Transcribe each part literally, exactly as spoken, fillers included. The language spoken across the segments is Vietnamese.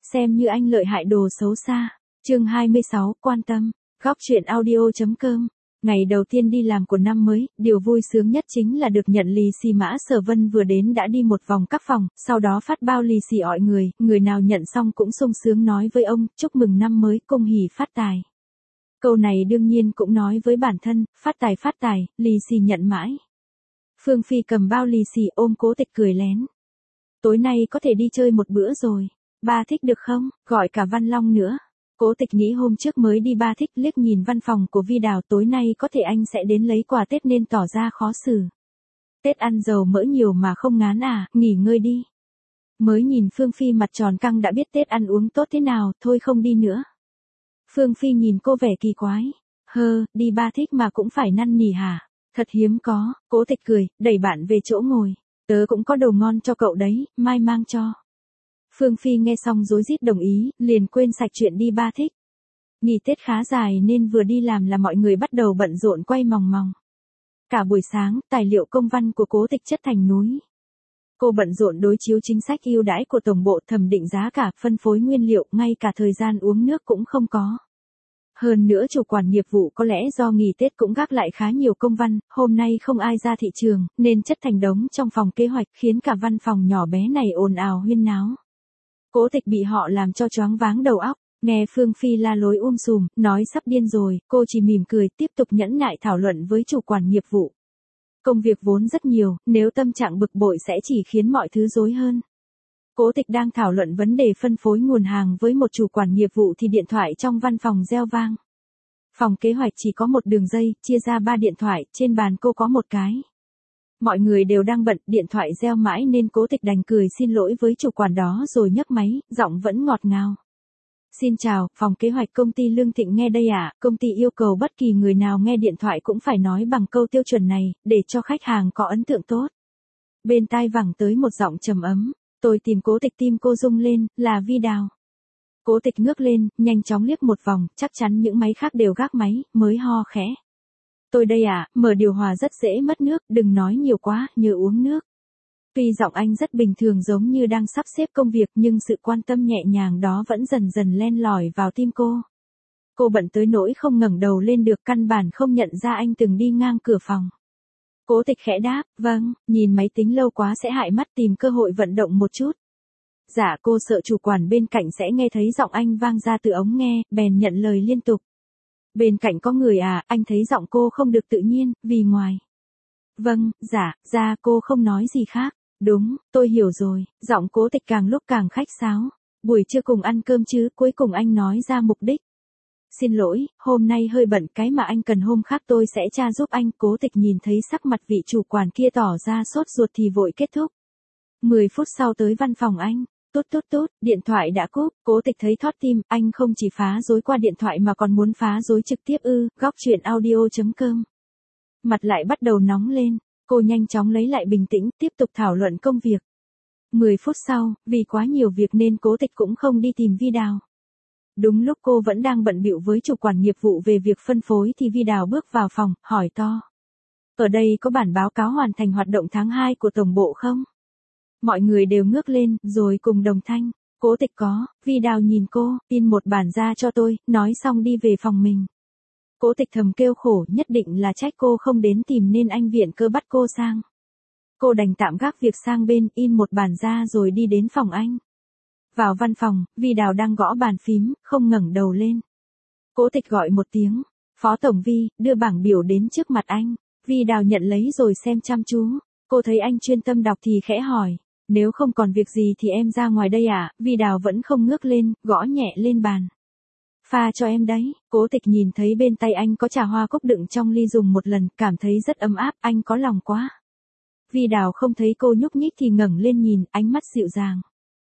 xem như anh lợi hại đồ xấu xa. Chương hai mươi sáu, quan tâm. Góc truyện audio.com. Ngày đầu tiên đi làm của năm mới, điều vui sướng nhất chính là được nhận lì xì. Mã Sở Vân vừa đến đã đi một vòng các phòng, sau đó phát bao lì xì mọi người, người nào nhận xong cũng sung sướng nói với ông, chúc mừng năm mới, cung hỉ phát tài. Câu này đương nhiên cũng nói với bản thân, phát tài phát tài, lì xì nhận mãi. Phương Phi cầm bao lì xì ôm Cố Tịch cười lén. Tối nay có thể đi chơi một bữa rồi, ba thích được không, gọi cả Văn Long nữa. Cố Tịch nghĩ hôm trước mới đi ba thích, liếc nhìn văn phòng của Vi Đào, tối nay có thể anh sẽ đến lấy quà Tết nên tỏ ra khó xử. Tết ăn dầu mỡ nhiều mà không ngán à, nghỉ ngơi đi. Mới nhìn Phương Phi mặt tròn căng đã biết Tết ăn uống tốt thế nào, thôi không đi nữa. Phương Phi nhìn cô vẻ kỳ quái. Hơ, đi ba thích mà cũng phải năn nỉ hả? Thật hiếm có. Cố Tịch cười, đẩy bạn về chỗ ngồi. Tớ cũng có đồ ngon cho cậu đấy, mai mang cho. Phương Phi nghe xong rối rít đồng ý, liền quên sạch chuyện đi ba thích. Nghỉ Tết khá dài nên vừa đi làm là mọi người bắt đầu bận rộn quay mòng mòng. Cả buổi sáng, tài liệu công văn của Cố Tịch chất thành núi. Cô bận rộn đối chiếu chính sách ưu đãi của tổng bộ, thẩm định giá cả, phân phối nguyên liệu, ngay cả thời gian uống nước cũng không có. Hơn nữa chủ quản nghiệp vụ có lẽ do nghỉ Tết cũng gác lại khá nhiều công văn, hôm nay không ai ra thị trường, nên chất thành đống trong phòng kế hoạch, khiến cả văn phòng nhỏ bé này ồn ào huyên náo. Cố Tịch bị họ làm cho choáng váng đầu óc, nghe Phương Phi la lối um sùm, nói sắp điên rồi, cô chỉ mỉm cười, tiếp tục nhẫn nại thảo luận với chủ quản nghiệp vụ. Công việc vốn rất nhiều, nếu tâm trạng bực bội sẽ chỉ khiến mọi thứ rối hơn. Cố Tịch đang thảo luận vấn đề phân phối nguồn hàng với một chủ quản nghiệp vụ thì điện thoại trong văn phòng reo vang. Phòng kế hoạch chỉ có một đường dây, chia ra ba điện thoại, trên bàn cô có một cái. Mọi người đều đang bận, điện thoại reo mãi nên Cố Tịch đành cười xin lỗi với chủ quản đó rồi nhấc máy, giọng vẫn ngọt ngào. Xin chào, phòng kế hoạch công ty Lương Thịnh nghe đây ạ, à, công ty yêu cầu bất kỳ người nào nghe điện thoại cũng phải nói bằng câu tiêu chuẩn này, để cho khách hàng có ấn tượng tốt. Bên tai vẳng tới một giọng trầm ấm, tôi tìm Cố Tịch, tim cô rung lên, là Vi Đào. Cố Tịch ngước lên, nhanh chóng liếc một vòng, chắc chắn những máy khác đều gác máy, mới ho khẽ. Tôi đây à, mở điều hòa rất dễ mất nước, đừng nói nhiều quá, nhớ uống nước. Tuy giọng anh rất bình thường giống như đang sắp xếp công việc nhưng sự quan tâm nhẹ nhàng đó vẫn dần dần len lỏi vào tim cô. Cô bận tới nỗi không ngẩng đầu lên được, căn bản không nhận ra anh từng đi ngang cửa phòng. Cố Tịch khẽ đáp, vâng, nhìn máy tính lâu quá sẽ hại mắt, tìm cơ hội vận động một chút. Dạ, cô sợ chủ quản bên cạnh sẽ nghe thấy giọng anh vang ra từ ống nghe, bèn nhận lời liên tục. Bên cạnh có người à, anh thấy giọng cô không được tự nhiên, vì ngoài. Vâng, dạ, ra cô không nói gì khác. Đúng, tôi hiểu rồi, giọng Cố Tịch càng lúc càng khách sáo. Buổi trưa cùng ăn cơm chứ, cuối cùng anh nói ra mục đích. Xin lỗi, hôm nay hơi bận, cái mà anh cần hôm khác tôi sẽ tra giúp anh. Cố Tịch nhìn thấy sắc mặt vị chủ quản kia tỏ ra sốt ruột thì vội kết thúc. Mười phút sau tới văn phòng anh. Tốt tốt tốt, điện thoại đã cúp, Cố Tịch thấy thót tim, anh không chỉ phá rối qua điện thoại mà còn muốn phá rối trực tiếp ư, góc truyện audio.com. Mặt lại bắt đầu nóng lên, cô nhanh chóng lấy lại bình tĩnh, tiếp tục thảo luận công việc. Mười phút sau, vì quá nhiều việc nên Cố Tịch cũng không đi tìm Vi Đào. Đúng lúc cô vẫn đang bận bịu với chủ quản nghiệp vụ về việc phân phối thì Vi Đào bước vào phòng, hỏi to. Ở đây có bản báo cáo hoàn thành hoạt động tháng hai của tổng bộ không? Mọi người đều ngước lên, rồi cùng đồng thanh. Cố Tịch có, Vi Đào nhìn cô, in một bản ra cho tôi, nói xong đi về phòng mình. Cố Tịch thầm kêu khổ, nhất định là trách cô không đến tìm nên anh viện cơ bắt cô sang. Cô đành tạm gác việc sang bên, in một bản ra rồi đi đến phòng anh. Vào văn phòng, Vi Đào đang gõ bàn phím, không ngẩng đầu lên. Cố Tịch gọi một tiếng, Phó Tổng Vi, đưa bảng biểu đến trước mặt anh. Vi Đào nhận lấy rồi xem chăm chú. Cô thấy anh chuyên tâm đọc thì khẽ hỏi. Nếu không còn việc gì thì em ra ngoài đây à, Vi Đào vẫn không ngước lên, gõ nhẹ lên bàn. Pha cho em đấy, Cố Tịch nhìn thấy bên tay anh có trà hoa cúc đựng trong ly dùng một lần, cảm thấy rất ấm áp, anh có lòng quá. Vi Đào không thấy cô nhúc nhích thì ngẩng lên nhìn, ánh mắt dịu dàng.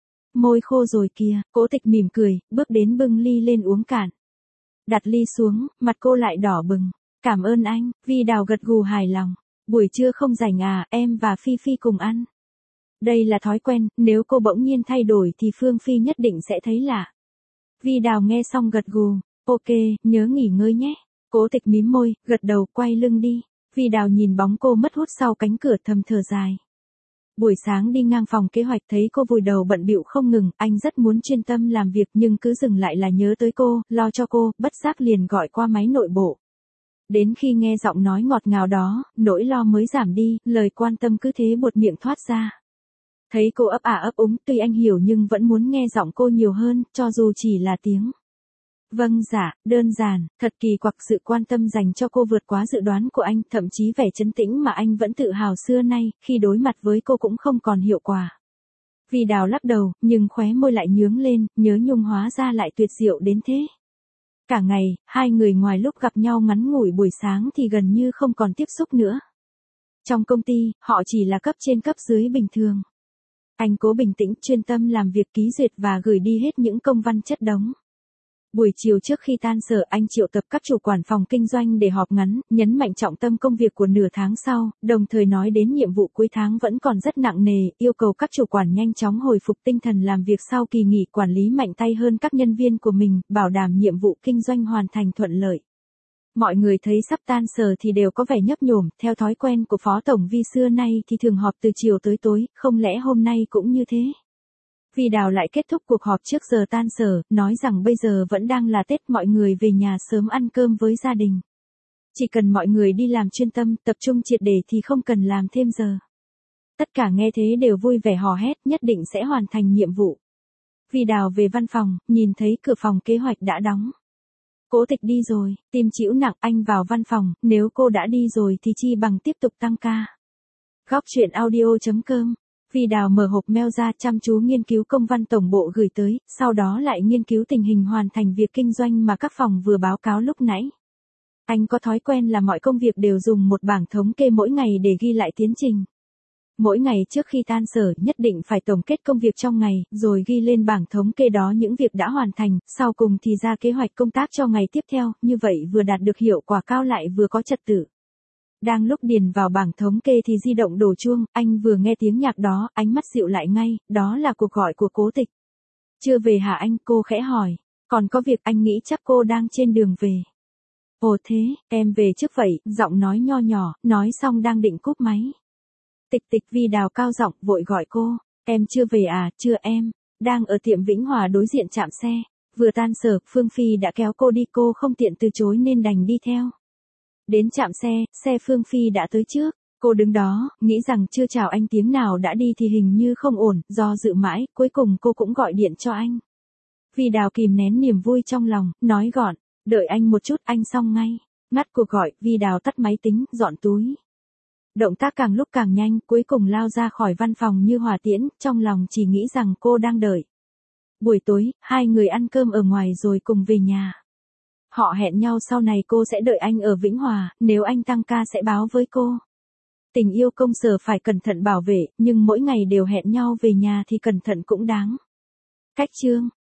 Môi khô rồi kìa, Cố Tịch mỉm cười, bước đến bưng ly lên uống cạn. Đặt ly xuống, mặt cô lại đỏ bừng. Cảm ơn anh, Vi Đào gật gù hài lòng. Buổi trưa không rảnh à, em và Phi Phi cùng ăn. Đây là thói quen, nếu cô bỗng nhiên thay đổi thì Phương Phi nhất định sẽ thấy lạ. Vi Đào nghe xong gật gù, ok, nhớ nghỉ ngơi nhé. Cố Tịch mím môi, gật đầu, quay lưng đi. Vi Đào nhìn bóng cô mất hút sau cánh cửa thầm thở dài. Buổi sáng đi ngang phòng kế hoạch thấy cô vùi đầu bận bịu không ngừng, anh rất muốn chuyên tâm làm việc nhưng cứ dừng lại là nhớ tới cô, lo cho cô, bất giác liền gọi qua máy nội bộ. Đến khi nghe giọng nói ngọt ngào đó, nỗi lo mới giảm đi, lời quan tâm cứ thế buột miệng thoát ra. Thấy cô ấp ả ấp úng, tuy anh hiểu nhưng vẫn muốn nghe giọng cô nhiều hơn, cho dù chỉ là tiếng. Vâng dạ, đơn giản, thật kỳ quặc sự quan tâm dành cho cô vượt quá dự đoán của anh, thậm chí vẻ trấn tĩnh mà anh vẫn tự hào xưa nay, khi đối mặt với cô cũng không còn hiệu quả. Vì Đào lắc đầu, nhưng khóe môi lại nhướng lên, nhớ Nhung hóa ra lại tuyệt diệu đến thế. Cả ngày, hai người ngoài lúc gặp nhau ngắn ngủi buổi sáng thì gần như không còn tiếp xúc nữa. Trong công ty, họ chỉ là cấp trên cấp dưới bình thường. Anh cố bình tĩnh, chuyên tâm làm việc ký duyệt và gửi đi hết những công văn chất đống. Buổi chiều trước khi tan sở anh triệu tập các chủ quản phòng kinh doanh để họp ngắn, nhấn mạnh trọng tâm công việc của nửa tháng sau, đồng thời nói đến nhiệm vụ cuối tháng vẫn còn rất nặng nề, yêu cầu các chủ quản nhanh chóng hồi phục tinh thần làm việc sau kỳ nghỉ, quản lý mạnh tay hơn các nhân viên của mình, bảo đảm nhiệm vụ kinh doanh hoàn thành thuận lợi. Mọi người thấy sắp tan sở thì đều có vẻ nhấp nhổm, theo thói quen của Phó Tổng Vi xưa nay thì thường họp từ chiều tới tối, không lẽ hôm nay cũng như thế? Vì Đào lại kết thúc cuộc họp trước giờ tan sở, nói rằng bây giờ vẫn đang là Tết, mọi người về nhà sớm ăn cơm với gia đình. Chỉ cần mọi người đi làm chuyên tâm, tập trung triệt để thì không cần làm thêm giờ. Tất cả nghe thế đều vui vẻ hò hét, nhất định sẽ hoàn thành nhiệm vụ. Vì Đào về văn phòng, nhìn thấy cửa phòng kế hoạch đã đóng. Cố Tịch đi rồi, tim chịu nặng, anh vào văn phòng, nếu cô đã đi rồi thì chi bằng tiếp tục tăng ca. Góc truyện audio chấm com. Vì Đào mở hộp mail ra, chăm chú nghiên cứu công văn tổng bộ gửi tới, sau đó lại nghiên cứu tình hình hoàn thành việc kinh doanh mà các phòng vừa báo cáo lúc nãy. Anh có thói quen là mọi công việc đều dùng một bảng thống kê mỗi ngày để ghi lại tiến trình. Mỗi ngày trước khi tan sở, nhất định phải tổng kết công việc trong ngày, rồi ghi lên bảng thống kê đó những việc đã hoàn thành, sau cùng thì ra kế hoạch công tác cho ngày tiếp theo, như vậy vừa đạt được hiệu quả cao lại vừa có trật tự. Đang lúc điền vào bảng thống kê thì di động đổ chuông, anh vừa nghe tiếng nhạc đó, ánh mắt dịu lại ngay, đó là cuộc gọi của Cố Tịch. Chưa về hả anh? Cô khẽ hỏi. Còn có việc, anh nghĩ chắc cô đang trên đường về. Ồ thế, em về trước vậy, giọng nói nho nhỏ, nói xong đang định cúp máy. Tịch tịch. Vì Đào cao giọng vội gọi cô. Em chưa về à? Chưa em. Đang ở tiệm Vĩnh Hòa đối diện trạm xe. Vừa tan sở, Phương Phi đã kéo cô đi, cô không tiện từ chối nên đành đi theo. Đến trạm xe, xe Phương Phi đã tới trước. Cô đứng đó, nghĩ rằng chưa chào anh tiếng nào đã đi thì hình như không ổn, do dự mãi, cuối cùng cô cũng gọi điện cho anh. Vì Đào kìm nén niềm vui trong lòng, nói gọn, đợi anh một chút, anh xong ngay. Ngắt cuộc gọi, Vì Đào tắt máy tính, dọn túi. Động tác càng lúc càng nhanh, cuối cùng lao ra khỏi văn phòng như hỏa tiễn, trong lòng chỉ nghĩ rằng cô đang đợi. Buổi tối, hai người ăn cơm ở ngoài rồi cùng về nhà. Họ hẹn nhau sau này cô sẽ đợi anh ở Vĩnh Hòa, nếu anh tăng ca sẽ báo với cô. Tình yêu công sở phải cẩn thận bảo vệ, nhưng mỗi ngày đều hẹn nhau về nhà thì cẩn thận cũng đáng. Cách chương